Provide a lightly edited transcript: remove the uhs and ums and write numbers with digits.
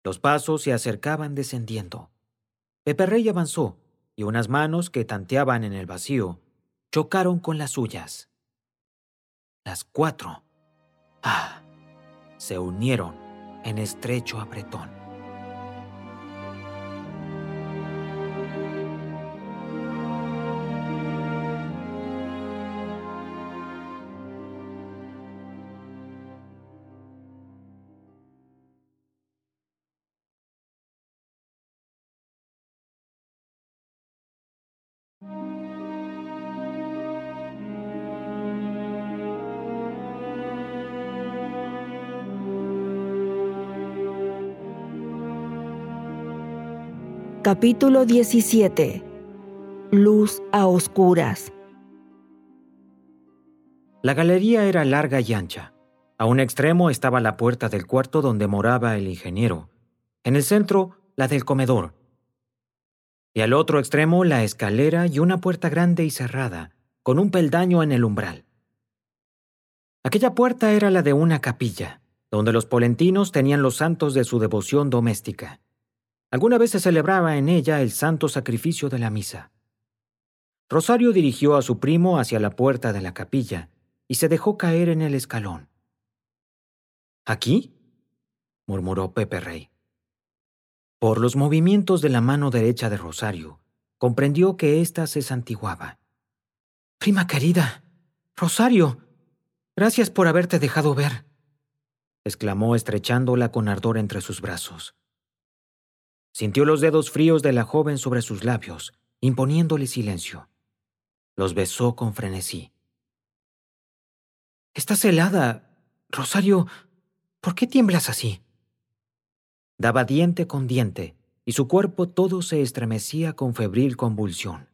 Los pasos se acercaban descendiendo. Pepe Rey avanzó, y unas manos que tanteaban en el vacío chocaron con las suyas. Las 4 se unieron en estrecho apretón. Capítulo 17. Luz a oscuras. La galería era larga y ancha. A un extremo estaba la puerta del cuarto donde moraba el ingeniero. En el centro, la del comedor. Y al otro extremo, la escalera y una puerta grande y cerrada, con un peldaño en el umbral. Aquella puerta era la de una capilla, donde los polentinos tenían los santos de su devoción doméstica. Alguna vez se celebraba en ella el santo sacrificio de la misa. Rosario dirigió a su primo hacia la puerta de la capilla y se dejó caer en el escalón. ¿Aquí?, murmuró Pepe Rey. Por los movimientos de la mano derecha de Rosario, comprendió que ésta se santiguaba. «Prima querida, Rosario, gracias por haberte dejado ver», exclamó estrechándola con ardor entre sus brazos. Sintió los dedos fríos de la joven sobre sus labios, imponiéndole silencio. Los besó con frenesí. «Estás helada, Rosario. ¿Por qué tiemblas así?». Daba diente con diente, y su cuerpo todo se estremecía con febril convulsión.